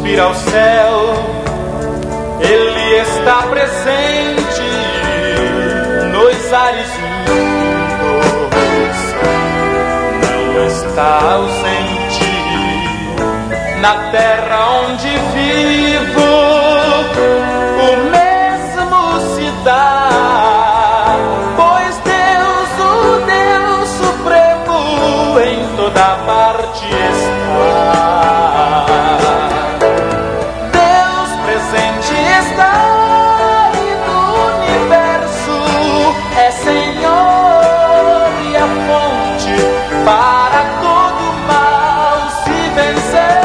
subir ao céu, Ele está presente nos ares lindos, não está ausente na terra onde vivo. O mesmo se dá, pois Deus, o Deus Supremo, em toda parte está. Deus presente está e no universo é Senhor e a fonte para todo mal se vencer.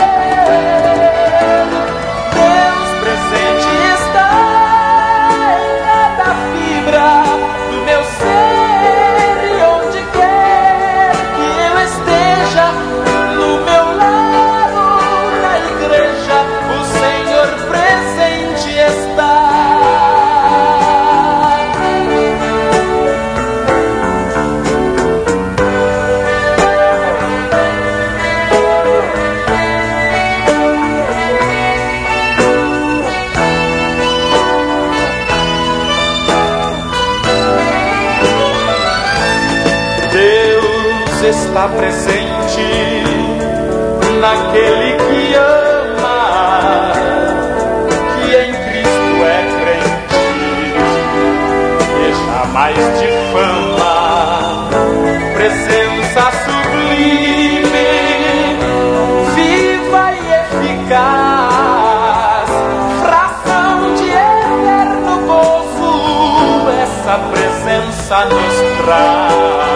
Está presente naquele que ama, que em Cristo é crente e jamais difama. Presença sublime, viva e eficaz, fração de eterno gozo, essa presença nos traz.